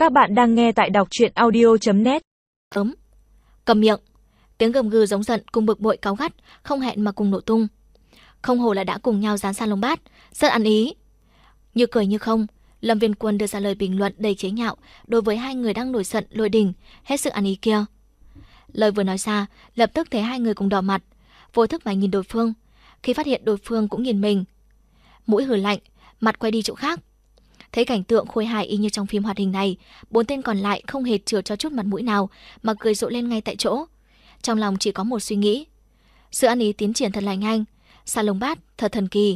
Các bạn đang nghe tại đọc truyện audio.net. Cầm miệng. Tiếng gầm gừ giống giận cùng bực bội cáu gắt không hẹn mà cùng nổ tung. Không hồ là đã cùng nhau dán salon bát, rất ăn ý. Như cười như không, Lâm Viên Quân đưa ra lời bình luận đầy chế nhạo đối với hai người đang nổi giận lôi đình, hết sức ăn ý kia. Lời vừa nói ra, lập tức thấy hai người cùng đỏ mặt, vô thức mà nhìn đối phương. Khi phát hiện đối phương cũng nhìn mình, mũi hừ lạnh, mặt quay đi chỗ khác. Thấy cảnh tượng khôi hài y như trong phim hoạt hình này, bốn tên còn lại không hề chừa cho chút mặt mũi nào mà cười rộ lên ngay tại chỗ. Trong lòng chỉ có một suy nghĩ: sự ăn ý tiến triển thật là nhanh, salon bát thật thần kỳ.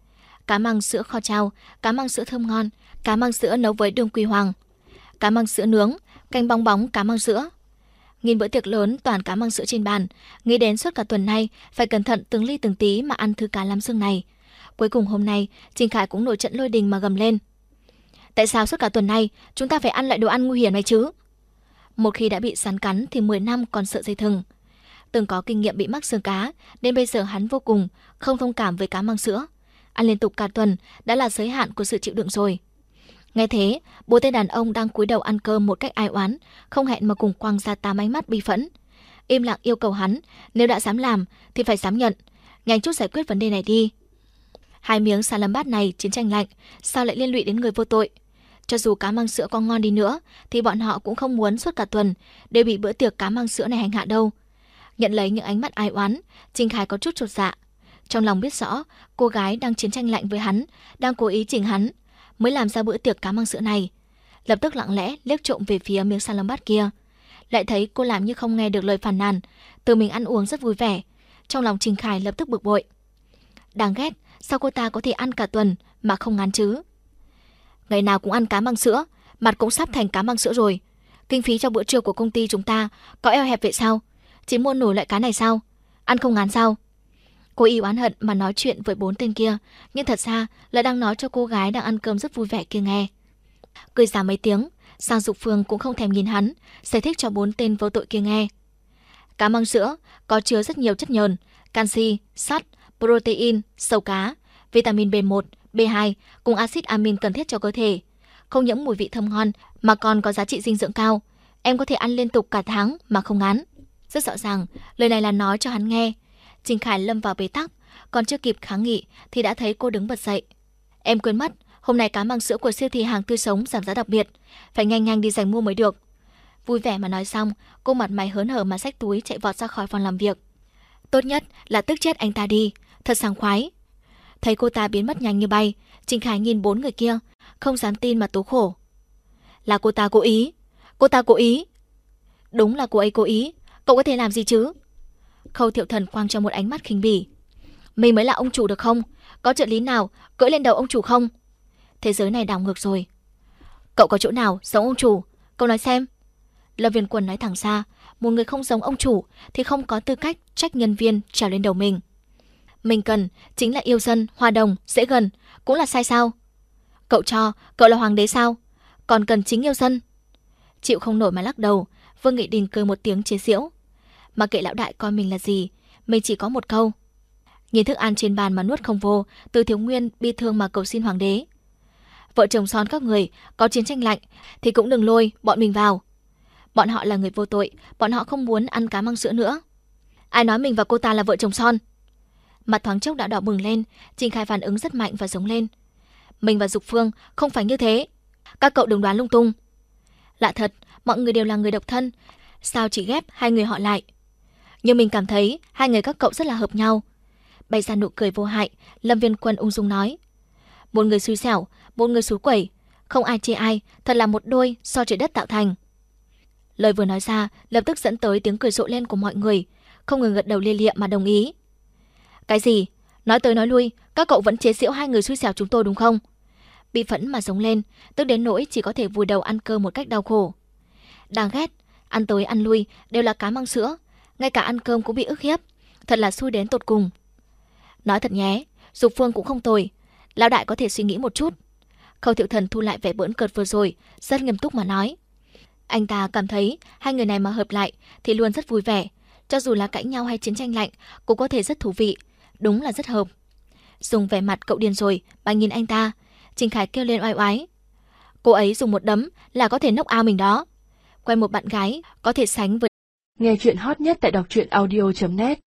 Cá măng sữa kho trao, cá măng sữa thơm ngon, cá măng sữa nấu với đường quy hoàng, cá măng sữa nướng, canh bong bóng cá măng sữa. Nhìn bữa tiệc lớn toàn cá măng sữa trên bàn, nghĩ đến suốt cả tuần nay phải cẩn thận từng ly từng tí mà ăn thứ cá lam xương này. Cuối cùng hôm nay, Trình Khải cũng nổi trận lôi đình mà gầm lên: tại sao suốt cả tuần nay chúng ta phải ăn loại đồ ăn nguy hiểm này chứ? Một khi đã bị rắn cắn thì 10 năm còn sợ dây thừng. Từng có kinh nghiệm bị mắc xương cá nên bây giờ hắn vô cùng không thông cảm với cá măng sữa. Ăn liên tục cả tuần đã là giới hạn của sự chịu đựng rồi. Nghe thế, bốn tên đàn ông đang cúi đầu ăn cơm một cách ai oán, không hẹn mà cùng quăng ra 8 ánh mắt bi phẫn. Im lặng yêu cầu hắn, nếu đã dám làm thì phải dám nhận, nhanh chút giải quyết vấn đề này đi. Hai miếng salad bát này chiến tranh lạnh, sao lại liên lụy đến người vô tội? Cho dù cá măng sữa có ngon đi nữa thì bọn họ cũng không muốn suốt cả tuần đều bị bữa tiệc cá măng sữa này hành hạ đâu. Nhận lấy những ánh mắt ai oán, Trình Khải có chút chột dạ. Trong lòng biết rõ cô gái đang chiến tranh lạnh với hắn, đang cố ý chỉnh hắn mới làm ra bữa tiệc cá măng sữa này. Lập tức lặng lẽ liếc trộm về phía miếng salad bát kia, lại thấy cô làm như không nghe được lời phàn nàn, tự mình ăn uống rất vui vẻ. Trong lòng Trình Khải lập tức bực bội. Đáng ghét, sao cô ta có thể ăn cả tuần mà không ngán chứ? Ngày nào cũng ăn cá măng sữa, mặt cũng sắp thành cá măng sữa rồi. Kinh phí cho bữa trưa của công ty chúng ta có eo hẹp vậy sao? Chỉ mua nổi loại cá này sao? Ăn không ngán sao? Cô y oán hận mà nói chuyện với bốn tên kia, nhưng thật ra là đang nói cho cô gái đang ăn cơm rất vui vẻ kia nghe. Cười giả mấy tiếng, Sang Dục Phương cũng không thèm nhìn hắn, giải thích cho bốn tên vô tội kia nghe. Cá măng sữa có chứa rất nhiều chất nhờn, canxi, sắt, protein, xâu cá, vitamin B1, B2 cùng axit amin cần thiết cho cơ thể. Không những mùi vị thơm ngon mà còn có giá trị dinh dưỡng cao. Em có thể ăn liên tục cả tháng mà không ngán. Rất rõ ràng, lời này là nói cho hắn nghe. Trình Khải lâm vào bế tắc, còn chưa kịp kháng nghị thì đã thấy cô đứng bật dậy. Em quên mất, hôm nay cá măng sữa của siêu thị hàng tươi sống giảm giá đặc biệt, phải nhanh nhanh đi giành mua mới được. Vui vẻ mà nói xong, cô mặt mày hớn hở mà xách túi chạy vọt ra khỏi phòng làm việc. Tốt nhất là tức chết anh ta đi, thật sảng khoái. Thấy cô ta biến mất nhanh như bay, Trình Khải nhìn bốn người kia, không dám tin mà tố khổ. Là cô ta cố ý, cô ta cố ý. Đúng là cô ấy cố ý, cậu có thể làm gì chứ? Khâu Thiệu Thần quăng cho một ánh mắt khinh bỉ. Mình mới là ông chủ được không? Có trợ lý nào cưỡi lên đầu ông chủ không? Thế giới này đảo ngược rồi. Cậu có chỗ nào giống ông chủ? Cậu nói xem. Lâm Viên Quân nói thẳng ra, một người không giống ông chủ thì không có tư cách trách nhân viên trèo lên đầu mình. Mình cần chính là yêu dân, hòa đồng, dễ gần, cũng là sai sao? Cậu là hoàng đế sao? Còn cần chính yêu dân? Chịu không nổi mà lắc đầu, Vương Nghị Đình cười một tiếng chế giễu. Mà kệ lão đại coi mình là gì, mình chỉ có một câu. Nhìn thức ăn trên bàn mà nuốt không vô, Từ Thiếu Nguyên bi thương mà cầu xin hoàng đế. Vợ chồng son các người có chiến tranh lạnh thì cũng đừng lôi bọn mình vào. Bọn họ là người vô tội, bọn họ không muốn ăn cá măng sữa nữa. Ai nói mình và cô ta là vợ chồng son? Mặt thoáng chốc đã đỏ bừng lên, Trình Khải phản ứng rất mạnh và giống lên. Mình và Dục Phương không phải như thế. Các cậu đừng đoán lung tung. Lạ thật, mọi người đều là người độc thân, sao chỉ ghép hai người họ lại? Nhưng mình cảm thấy hai người các cậu rất là hợp nhau. Bày ra nụ cười vô hại, Lâm Viên Quân ung dung nói. Một người xui xẻo, một người xúi quẩy, không ai chê ai, thật là một đôi do trời đất tạo thành. Lời vừa nói ra lập tức dẫn tới tiếng cười rộ lên của mọi người, không ngừng gật đầu lia lịa mà đồng ý. Cái gì? Nói tới nói lui, các cậu vẫn chế giễu hai người xui xẻo chúng tôi đúng không? Bị phẫn mà giống lên, tức đến nỗi chỉ có thể vùi đầu ăn cơm một cách đau khổ. Đáng ghét, ăn tới ăn lui đều là cá măng sữa, ngay cả ăn cơm cũng bị ức hiếp, thật là xui đến tột cùng. Nói thật nhé, Dục Phương cũng không tồi, lão đại có thể suy nghĩ một chút. Khâu Thiệu Thần thu lại vẻ bỡn cợt vừa rồi, rất nghiêm túc mà nói. Anh ta cảm thấy hai người này mà hợp lại thì luôn rất vui vẻ, cho dù là cãi nhau hay chiến tranh lạnh cũng có thể rất thú vị, đúng là rất hợp. Dùng vẻ mặt cậu điên rồi mà nhìn anh ta, Trình Khải kêu lên oai oái. Cô ấy dùng một đấm là có thể knock out mình đó. Quen một bạn gái có thể sánh với. Nghe chuyện hot nhất tại đọc truyện audio.net